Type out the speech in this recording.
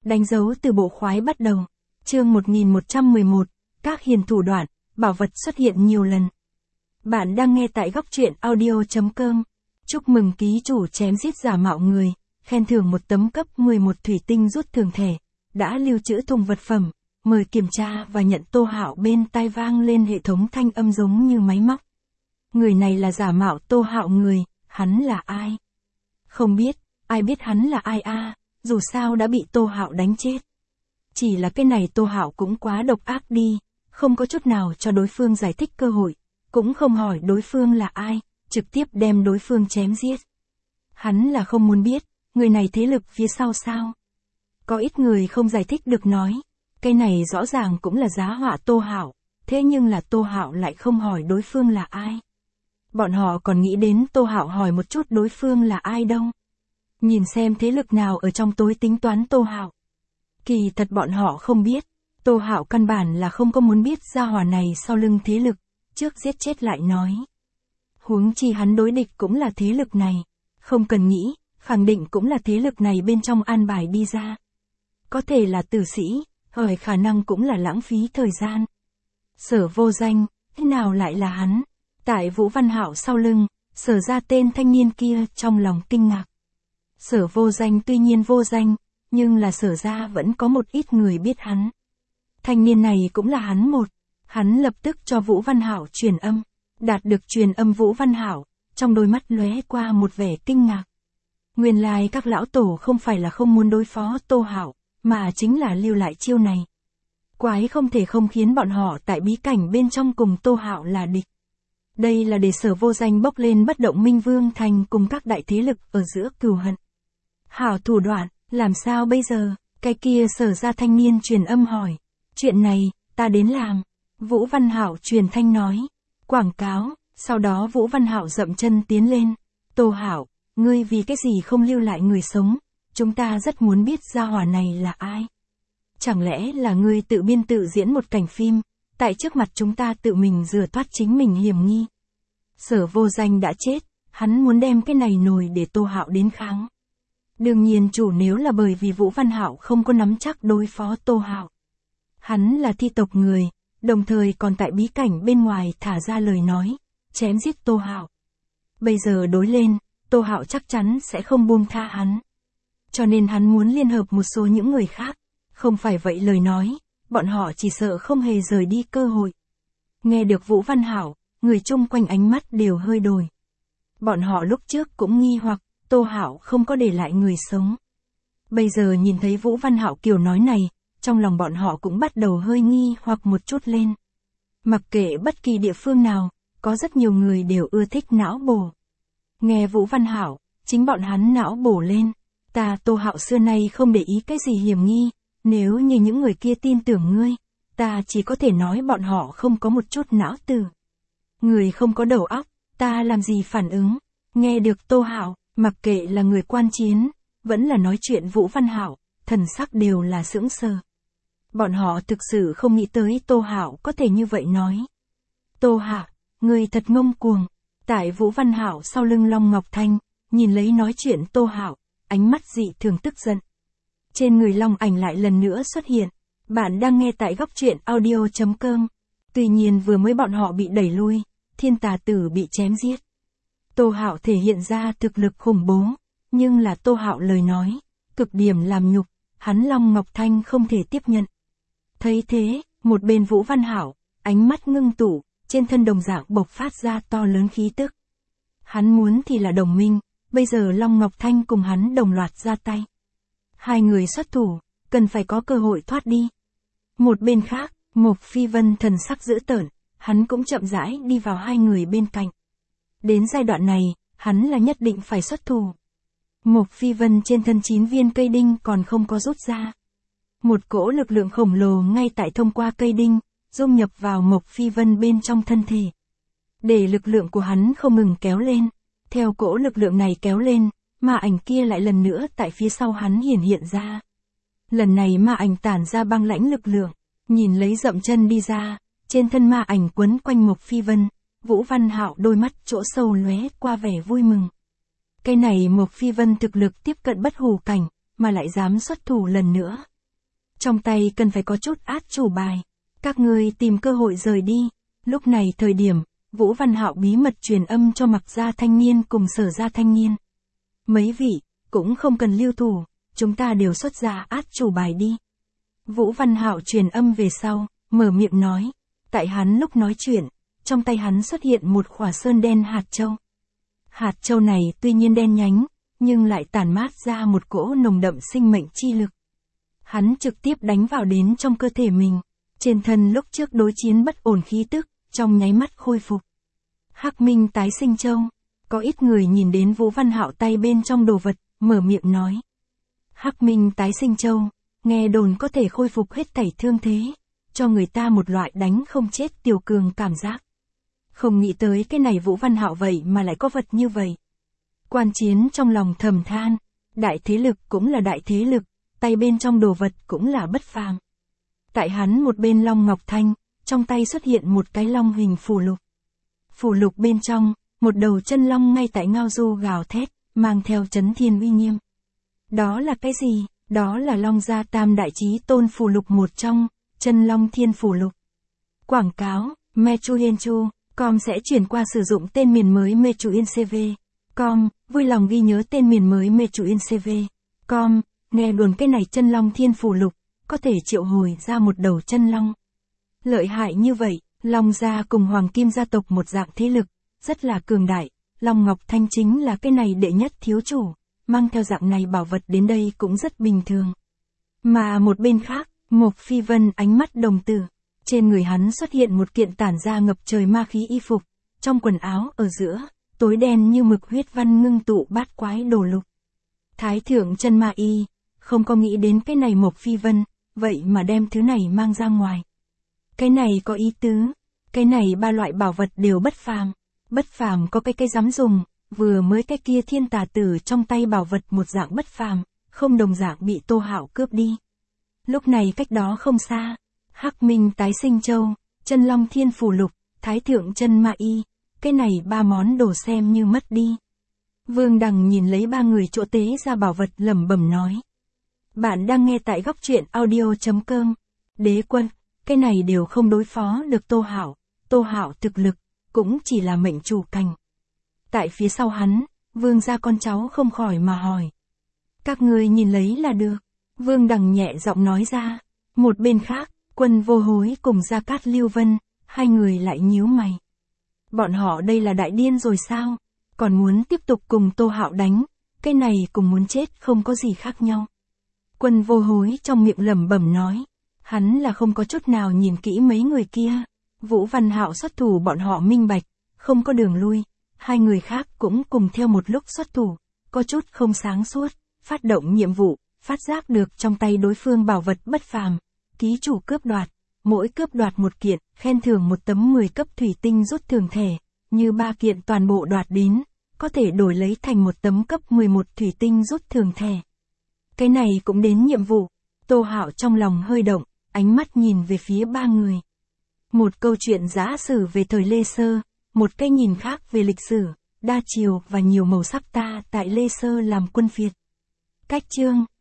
Đánh dấu từ bộ khoái bắt đầu. Chương 1111, các hiền thủ đoạn, bảo vật xuất hiện nhiều lần. Bạn đang nghe tại góc truyện audio.com. Chúc mừng ký chủ chém giết giả mạo người, khen thưởng một tấm cấp 11 thủy tinh rút thường thể, đã lưu trữ thùng vật phẩm, mời kiểm tra và nhận. Tô Hạo bên tai vang lên hệ thống thanh âm giống như máy móc. Người này là giả mạo Tô Hạo người, hắn là ai? Không biết, ai biết hắn là ai a? Dù sao đã bị Tô Hạo đánh chết. Chỉ là cái này Tô Hạo cũng quá độc ác đi, không có chút nào cho đối phương giải thích cơ hội, cũng không hỏi đối phương là ai, trực tiếp đem đối phương chém giết. Hắn là không muốn biết, người này thế lực phía sau sao? Có ít người không giải thích được nói, cái này rõ ràng cũng là giá họa Tô Hạo, thế nhưng là Tô Hạo lại không hỏi đối phương là ai. Bọn họ còn nghĩ đến Tô Hạo hỏi một chút đối phương là ai đâu. Nhìn xem thế lực nào ở trong tối tính toán Tô Hạo. Kỳ thật bọn họ không biết, Tô Hạo căn bản là không có muốn biết gia hỏa này sau lưng thế lực, trước giết chết lại nói. Huống chi hắn đối địch cũng là thế lực này, không cần nghĩ, khẳng định cũng là thế lực này bên trong an bài đi ra. Có thể là tử sĩ, hỏi khả năng cũng là lãng phí thời gian. Sở Vô Danh, thế nào lại là hắn? Tại Vũ Văn Hạo sau lưng, Sở ra tên thanh niên kia trong lòng kinh ngạc. Sở Vô Danh tuy nhiên vô danh, nhưng là Sở ra vẫn có một ít người biết hắn. Thanh niên này cũng là hắn một. Hắn lập tức cho Vũ Văn Hạo truyền âm. Đạt được truyền âm Vũ Văn Hạo, trong đôi mắt lóe qua một vẻ kinh ngạc. Nguyên lai các lão tổ không phải là không muốn đối phó Tô Hạo, mà chính là lưu lại chiêu này. Quái không thể không khiến bọn họ tại bí cảnh bên trong cùng Tô Hạo là địch. Đây là để Sở Vô Danh bốc lên bất động Minh Vương Thành cùng các đại thế lực ở giữa cừu hận. Hảo thủ đoạn, làm sao bây giờ? Cái kia Sở ra thanh niên truyền âm hỏi. Chuyện này, ta đến làm. Vũ Văn Hạo truyền thanh nói. Quảng cáo, sau đó Vũ Văn Hạo dậm chân tiến lên. Tô Hạo, ngươi vì cái gì không lưu lại người sống? Chúng ta rất muốn biết gia hỏa này là ai. Chẳng lẽ là ngươi tự biên tự diễn một cảnh phim, tại trước mặt chúng ta tự mình rửa thoát chính mình hiểm nghi. Sở Vô Danh đã chết, hắn muốn đem cái này nồi để Tô Hạo đến kháng. Đương nhiên chủ nếu là bởi vì Vũ Văn Hạo không có nắm chắc đối phó Tô Hạo. Hắn là thi tộc người, đồng thời còn tại bí cảnh bên ngoài thả ra lời nói, chém giết Tô Hạo. Bây giờ đối lên, Tô Hạo chắc chắn sẽ không buông tha hắn. Cho nên hắn muốn liên hợp một số những người khác, không phải vậy lời nói, bọn họ chỉ sợ không hề rời đi cơ hội. Nghe được Vũ Văn Hạo, người chung quanh ánh mắt đều hơi đổi. Bọn họ lúc trước cũng nghi hoặc, Tô Hạo không có để lại người sống. Bây giờ nhìn thấy Vũ Văn Hạo kiểu nói này, trong lòng bọn họ cũng bắt đầu hơi nghi hoặc một chút lên. Mặc kệ bất kỳ địa phương nào, có rất nhiều người đều ưa thích não bổ. Nghe Vũ Văn Hạo, chính bọn hắn não bổ lên. Ta Tô Hạo xưa nay không để ý cái gì hiểm nghi, nếu như những người kia tin tưởng ngươi, ta chỉ có thể nói bọn họ không có một chút não tử. Người không có đầu óc, ta làm gì phản ứng? Nghe được Tô Hạo, mặc kệ là người quan chiến, vẫn là nói chuyện Vũ Văn Hạo, thần sắc đều là sững sờ. Bọn họ thực sự không nghĩ tới Tô Hạo có thể như vậy nói. Tô Hạo, người thật ngông cuồng. Tại Vũ Văn Hạo sau lưng Long Ngọc Thanh, nhìn lấy nói chuyện Tô Hạo, ánh mắt dị thường tức giận. Trên người Long Ảnh lại lần nữa xuất hiện. Bạn đang nghe tại góc truyện audio.com. Tuy nhiên vừa mới bọn họ bị đẩy lui, Thiên Tà Tử bị chém giết. Tô Hạo thể hiện ra thực lực khủng bố, nhưng là Tô Hạo lời nói, cực điểm làm nhục, hắn Long Ngọc Thanh không thể tiếp nhận. Thấy thế, một bên Vũ Văn Hạo, ánh mắt ngưng tụ, trên thân đồng dạng bộc phát ra to lớn khí tức. Hắn muốn thì là đồng minh, bây giờ Long Ngọc Thanh cùng hắn đồng loạt ra tay. Hai người xuất thủ, cần phải có cơ hội thoát đi. Một bên khác, Mộc Phi Vân thần sắc dữ tợn, hắn cũng chậm rãi đi vào hai người bên cạnh. Đến giai đoạn này, hắn là nhất định phải xuất thủ. Mộc Phi Vân trên thân 9 viên cây đinh còn không có rút ra. Một cỗ lực lượng khổng lồ ngay tại thông qua cây đinh, dung nhập vào Mộc Phi Vân bên trong thân thể. Để lực lượng của hắn không ngừng kéo lên. Theo cỗ lực lượng này kéo lên, ma ảnh kia lại lần nữa tại phía sau hắn hiển hiện ra. Lần này ma ảnh tản ra băng lãnh lực lượng, nhìn lấy dậm chân đi ra, trên thân ma ảnh quấn quanh Mộc Phi Vân, Vũ Văn Hạo đôi mắt chỗ sâu lóe qua vẻ vui mừng. Cái này Mộc Phi Vân thực lực tiếp cận bất hủ cảnh, mà lại dám xuất thủ lần nữa, Trong tay cần phải có chút át chủ bài. Các ngươi tìm cơ hội rời đi. Lúc này thời điểm, Vũ Văn Hạo bí mật truyền âm cho Mặc gia thanh niên cùng Sở gia thanh niên. Mấy vị, cũng không cần lưu thủ, chúng ta đều xuất ra át chủ bài đi. Vũ Văn Hạo truyền âm về sau, mở miệng nói. Tại hắn lúc nói chuyện, trong tay hắn xuất hiện một khỏa sơn đen hạt châu. Hạt châu này tuy nhiên đen nhánh, nhưng lại tản mát ra một cỗ nồng đậm sinh mệnh chi lực. Hắn trực tiếp đánh vào đến trong cơ thể mình. Trên thân lúc trước đối chiến bất ổn khí tức, trong nháy mắt khôi phục. Hắc Minh tái sinh châu. Có ít người nhìn đến Vũ Văn Hạo tay bên trong đồ vật, mở miệng nói. Hắc Minh tái sinh châu, nghe đồn có thể khôi phục hết thảy thương thế, cho người ta một loại đánh không chết tiểu cường cảm giác. Không nghĩ tới cái này Vũ Văn Hạo vậy mà lại có vật như vậy. Quan Chiến trong lòng thầm than, đại thế lực cũng là đại thế lực, tay bên trong đồ vật cũng là bất phàm. Tại hắn một bên long ngọc thanh, trong tay xuất hiện một cái long hình phù lục. Phù lục bên trong, một đầu chân long ngay tại ngao du gào thét, mang theo chấn thiên uy nghiêm. Đó là cái gì? Đó là Long gia tam đại chí tôn phù lục một trong, chân long thiên phù lục. Quảng cáo, Mechuyenchu.com sẽ chuyển qua sử dụng tên miền mới Mechuyencv.com, vui lòng ghi nhớ tên miền mới Mechuyencv.com, nghe đồn cái này chân long thiên phù lục, có thể triệu hồi ra một đầu chân long. Lợi hại như vậy, Long gia cùng Hoàng Kim gia tộc một dạng thế lực, rất là cường đại, Long Ngọc Thanh chính là cái này đệ nhất thiếu chủ, mang theo dạng này bảo vật đến đây cũng rất bình thường. Mà một bên khác, Mộc Phi Vân ánh mắt đồng tử, trên người hắn xuất hiện một kiện tản ra ngập trời ma khí y phục, trong quần áo ở giữa, tối đen như mực huyết văn ngưng tụ bát quái đồ lục. Thái thượng chân ma y, không có nghĩ đến cái này Mộc Phi Vân, vậy mà đem thứ này mang ra ngoài. Cái này có ý tứ, cái này ba loại bảo vật đều bất phàm. Bất phàm có cái dám dùng, vừa mới cái kia thiên tà tử trong tay bảo vật một dạng bất phàm, không đồng dạng bị Tô Hạo cướp đi. Lúc này cách đó không xa, Hắc Minh tái sinh châu, chân long thiên phù lục, thái thượng chân ma y, cái này ba món đồ xem như mất đi. Vương Đằng nhìn lấy ba người chỗ tế ra bảo vật lẩm bẩm nói. Bạn đang nghe tại góc truyện audio.com. Đế quân, cái này đều không đối phó được Tô Hạo, Tô Hạo thực lực, cũng chỉ là mệnh chủ cảnh. Tại phía sau hắn, Vương gia con cháu không khỏi mà hỏi. Các ngươi nhìn lấy là được. Vương Đằng nhẹ giọng nói ra. Một bên khác, Quân Vô Hối cùng Gia Cát Lưu Vân, hai người lại nhíu mày. Bọn họ đây là đại điên rồi sao? Còn muốn tiếp tục cùng Tô Hạo đánh, cái này cùng muốn chết không có gì khác nhau. Quân Vô Hối trong miệng lẩm bẩm nói. Hắn là không có chút nào nhìn kỹ mấy người kia. Vũ Văn Hạo xuất thủ bọn họ minh bạch, không có đường lui. Hai người khác cũng cùng theo một lúc xuất thủ, có chút không sáng suốt, phát động nhiệm vụ, phát giác được trong tay đối phương bảo vật bất phàm, ký chủ cướp đoạt, mỗi cướp đoạt một kiện, khen thưởng một tấm 10 cấp thủy tinh rút thưởng thẻ, như 3 kiện toàn bộ đoạt đến, có thể đổi lấy thành một tấm cấp 11 thủy tinh rút thưởng thẻ. Cái này cũng đến nhiệm vụ, Tô Hạo trong lòng hơi động, ánh mắt nhìn về phía ba người. Một câu chuyện giả sử về thời Lê Sơ, một cái nhìn khác về lịch sử, đa chiều và nhiều màu sắc ta tại Lê Sơ làm quân phiệt. Cách chương